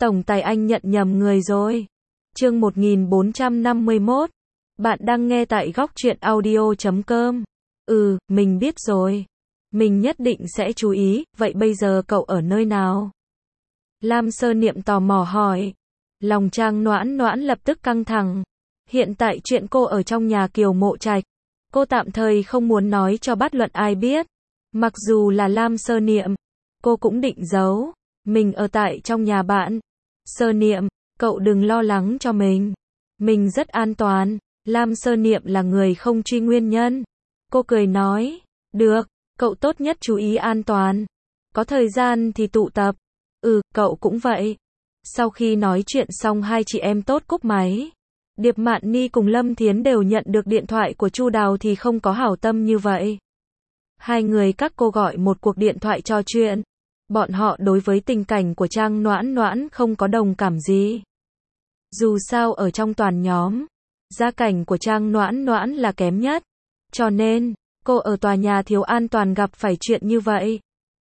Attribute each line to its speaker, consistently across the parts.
Speaker 1: Tổng tài anh nhận nhầm người rồi. Chương 1451. Bạn đang nghe tại góc truyện audio.com. Mình biết rồi. Mình nhất định sẽ chú ý, vậy bây giờ cậu ở nơi nào? Lam Sơ Niệm tò mò hỏi. Lòng Trang Noãn Noãn lập tức căng thẳng. Hiện tại chuyện cô ở trong nhà Kiều Mộ Trạch, cô tạm thời không muốn nói cho bất luận ai biết. Mặc dù là Lam Sơ Niệm, cô cũng định giấu. Mình ở tại trong nhà bạn. Sơ Niệm, cậu đừng lo lắng cho mình. Mình rất an toàn. Lam Sơ Niệm là người không truy nguyên nhân. Cô cười nói. Được, cậu tốt nhất chú ý an toàn. Có thời gian thì tụ tập. Cậu cũng vậy. Sau khi nói chuyện xong hai chị em tốt cúp máy. Điệp Mạn Ni cùng Lâm Thiến đều nhận được điện thoại của Chu Đào thì không có hảo tâm như vậy. Hai người các cô gọi một cuộc điện thoại trò chuyện. Bọn họ đối với tình cảnh của Trang Noãn Noãn không có đồng cảm gì. Dù sao ở trong toàn nhóm, gia cảnh của Trang Noãn Noãn là kém nhất. Cho nên, cô ở tòa nhà thiếu an toàn gặp phải chuyện như vậy.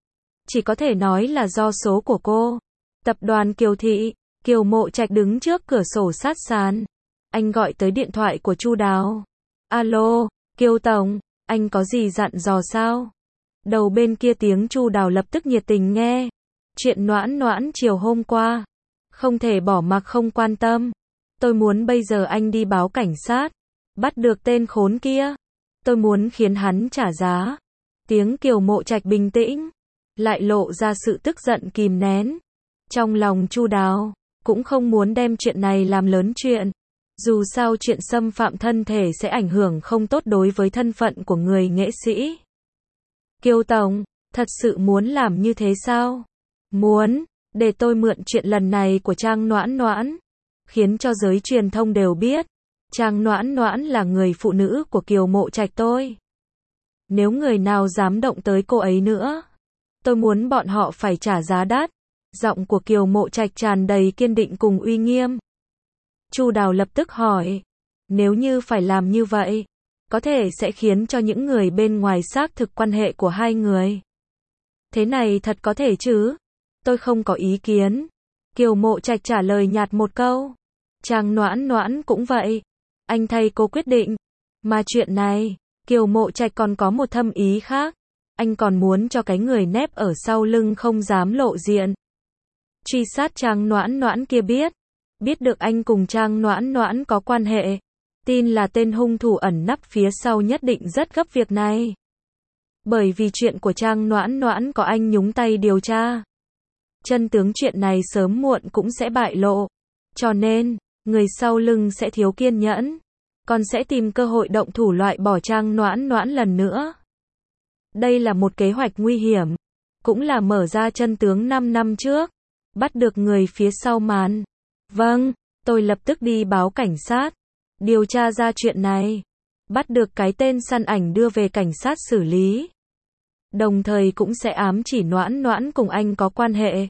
Speaker 1: Chỉ có thể nói là do số của cô. Tập đoàn Kiều Thị, Kiều Mộ Trạch đứng trước cửa sổ sát sàn. Anh gọi tới điện thoại của Chu Đào. Alo, Kiều Tổng, anh có gì dặn dò sao? Đầu bên kia tiếng Chu Đào lập tức nhiệt tình nghe. Chuyện Noãn Noãn chiều hôm qua. Không thể bỏ mặc không quan tâm. Tôi muốn bây giờ anh đi báo cảnh sát. Bắt được tên khốn kia. Tôi muốn khiến hắn trả giá. Tiếng Kiều Mộ Trạch bình tĩnh. Lại lộ ra sự tức giận kìm nén. Trong lòng Chu Đào, cũng không muốn đem chuyện này làm lớn chuyện. Dù sao chuyện xâm phạm thân thể sẽ ảnh hưởng không tốt đối với thân phận của người nghệ sĩ. Kiều Tổng, thật sự muốn làm như thế sao? Muốn, để tôi mượn chuyện lần này của Trang Noãn Noãn. Khiến cho giới truyền thông đều biết. Trang Noãn Noãn là người phụ nữ của Kiều Mộ Trạch tôi. Nếu người nào dám động tới cô ấy nữa, tôi muốn bọn họ phải trả giá đắt. Giọng của Kiều Mộ Trạch tràn đầy kiên định cùng uy nghiêm. Chu Đào lập tức hỏi. Nếu như phải làm như vậy, có thể sẽ khiến cho những người bên ngoài xác thực quan hệ của hai người. Thế này thật có thể chứ? Tôi không có ý kiến. Kiều Mộ Trạch trả lời nhạt một câu. Trang Noãn Noãn cũng vậy. Anh thay cô quyết định. Mà chuyện này, Kiều Mộ Trạch còn có một thâm ý khác. Anh còn muốn cho cái người nép ở sau lưng không dám lộ diện. Truy sát Trang Noãn Noãn kia biết. Biết được anh cùng Trang Noãn Noãn có quan hệ. Tin là tên hung thủ ẩn nấp phía sau nhất định rất gấp việc này. Bởi vì chuyện của Trang Noãn Noãn có anh nhúng tay điều tra. Chân tướng chuyện này sớm muộn cũng sẽ bại lộ. Cho nên, người sau lưng sẽ thiếu kiên nhẫn. Còn sẽ tìm cơ hội động thủ loại bỏ Trang Noãn Noãn lần nữa. Đây là một kế hoạch nguy hiểm. Cũng là mở ra chân tướng 5 năm trước. Bắt được người phía sau màn. Vâng, tôi lập tức đi báo cảnh sát. Điều tra ra chuyện này. Bắt được cái tên săn ảnh đưa về cảnh sát xử lý. Đồng thời cũng sẽ ám chỉ Noãn Noãn cùng anh có quan hệ.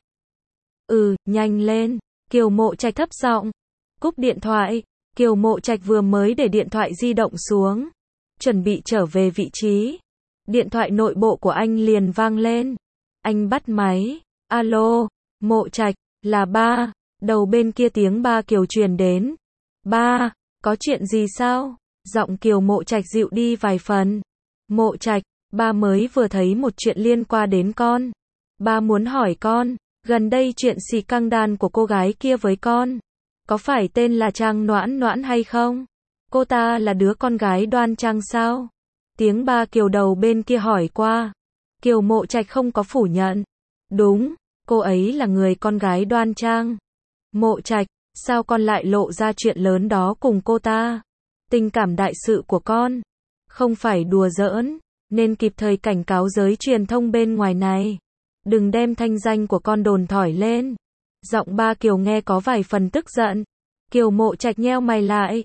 Speaker 1: Nhanh lên. Kiều Mộ Trạch thấp giọng. Cúp điện thoại. Kiều Mộ Trạch vừa mới để điện thoại di động xuống. Chuẩn bị trở về vị trí. Điện thoại nội bộ của anh liền vang lên. Anh bắt máy. Alo, Mộ Trạch, là ba. Đầu bên kia tiếng ba Kiều truyền đến. Ba, có chuyện gì sao? Giọng Kiều Mộ Trạch dịu đi vài phần. Mộ Trạch, ba mới vừa thấy một chuyện liên quan đến con. Ba muốn hỏi con, gần đây chuyện xì căng đan của cô gái kia với con. Có phải tên là Trang Noãn Noãn hay không? Cô ta là đứa con gái Đoan Trang sao? Tiếng ba Kiều đầu bên kia hỏi qua. Kiều Mộ Trạch không có phủ nhận. Đúng, cô ấy là người con gái Đoan Trang. Mộ Trạch, sao con lại lộ ra chuyện lớn đó cùng cô ta? Tình cảm đại sự của con không phải đùa giỡn, nên kịp thời cảnh cáo giới truyền thông bên ngoài này. Đừng đem thanh danh của con đồn thổi lên. Giọng ba Kiều nghe có vài phần tức giận. Kiều Mộ Trạch nheo mày lại.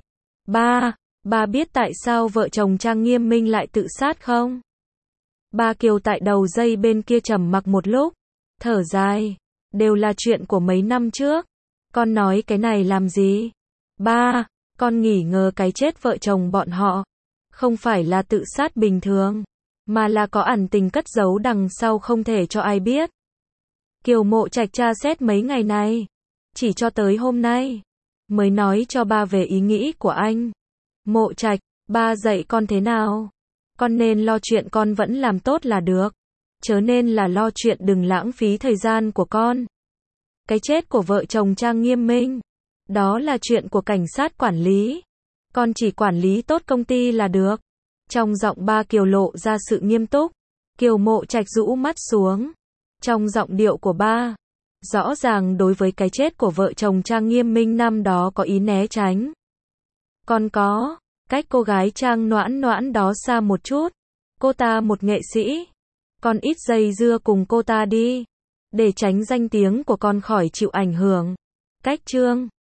Speaker 1: Ba biết tại sao vợ chồng Trang Nghiêm Minh lại tự sát không? Ba Kiều tại đầu dây bên kia trầm mặc một lúc. Thở dài. Đều là chuyện của mấy năm trước. Con nói cái này làm gì? Ba, con nghỉ ngờ cái chết vợ chồng bọn họ. Không phải là tự sát bình thường. Mà là có ẩn tình cất giấu đằng sau không thể cho ai biết. Kiều Mộ Trạch tra xét mấy ngày này. chỉ cho tới hôm nay mới nói cho ba về ý nghĩ của anh. Mộ Trạch, ba dạy con thế nào? Con nên lo chuyện con vẫn làm tốt là được. Chớ nên là lo chuyện đừng lãng phí thời gian của con. Cái chết của vợ chồng Trang Nghiêm Minh, đó là chuyện của cảnh sát quản lý. Con chỉ quản lý tốt công ty là được. Trong giọng ba Kiều lộ ra sự nghiêm túc. Kiều Mộ Trạch rũ mắt xuống. Trong giọng điệu của ba, rõ ràng đối với cái chết của vợ chồng Trang Nghiêm Minh năm đó có ý né tránh. Con có cách cô gái Trang Noãn Noãn đó xa một chút. Cô ta một nghệ sĩ. Con ít dây dưa cùng cô ta đi. Để tránh danh tiếng của con khỏi chịu ảnh hưởng. Cách chương